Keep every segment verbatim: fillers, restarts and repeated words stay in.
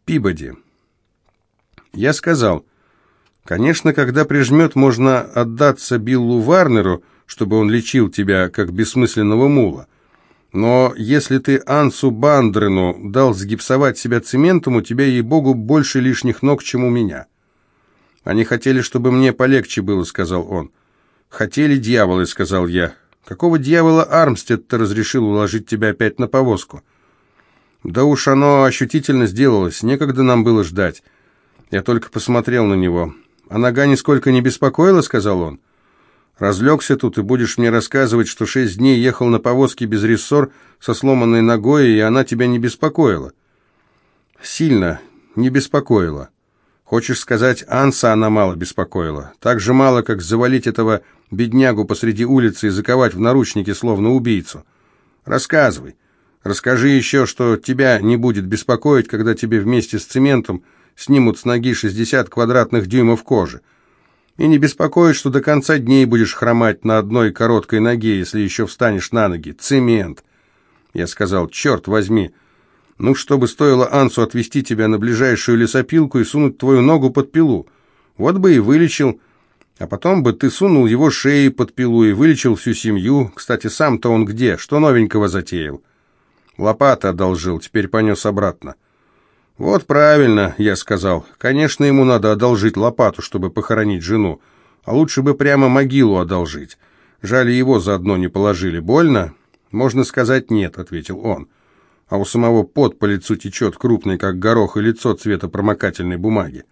Пибоди. Я сказал: «Конечно, когда прижмет, можно отдаться Биллу Варнеру, чтобы он лечил тебя, как бессмысленного мула. Но если ты Ансу Бандрену дал загипсовать себя цементом, у тебя, ей-богу, больше лишних ног, чем у меня». «Они хотели, чтобы мне полегче было», — сказал он. «Хотели дьяволы», — сказал я. «Какого дьявола Армстед-то разрешил уложить тебя опять на повозку?» «Да уж оно ощутительно сделалось, некогда нам было ждать». Я только посмотрел на него. «А нога нисколько не беспокоила?» — сказал он. «Разлегся тут, и будешь мне рассказывать, что шесть дней ехал на повозке без рессор со сломанной ногой, и она тебя не беспокоила». «Сильно не беспокоила. Хочешь сказать, Анса она мало беспокоила. Так же мало, как завалить этого беднягу посреди улицы и заковать в наручники, словно убийцу. Рассказывай. Расскажи еще, что тебя не будет беспокоить, когда тебе вместе с цементом снимут с ноги шестьдесят квадратных дюймов кожи. И не беспокоит, что до конца дней будешь хромать на одной короткой ноге, если еще встанешь на ноги. Цемент». Я сказал: «Черт возьми, ну, чтобы стоило Ансу отвезти тебя на ближайшую лесопилку и сунуть твою ногу под пилу. Вот бы и вылечил. А потом бы ты сунул его шеи под пилу и вылечил всю семью. Кстати, сам-то он где? Что новенького затеял?» «Лопата одолжил, теперь понес обратно». «Вот правильно», — я сказал. «Конечно, ему надо одолжить лопату, чтобы похоронить жену. А лучше бы прямо могилу одолжить. Жаль, его заодно не положили. Больно?» «Можно сказать, нет», — ответил он. А у самого пот по лицу течет, крупный, как горох, и лицо цвета промокательной бумаги.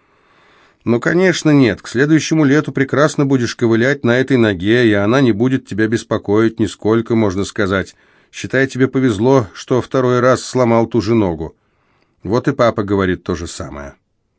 «Ну, конечно, нет. К следующему лету прекрасно будешь ковылять на этой ноге, и она не будет тебя беспокоить нисколько, можно сказать. Считай, тебе повезло, что второй раз сломал ту же ногу». Вот и папа говорит то же самое.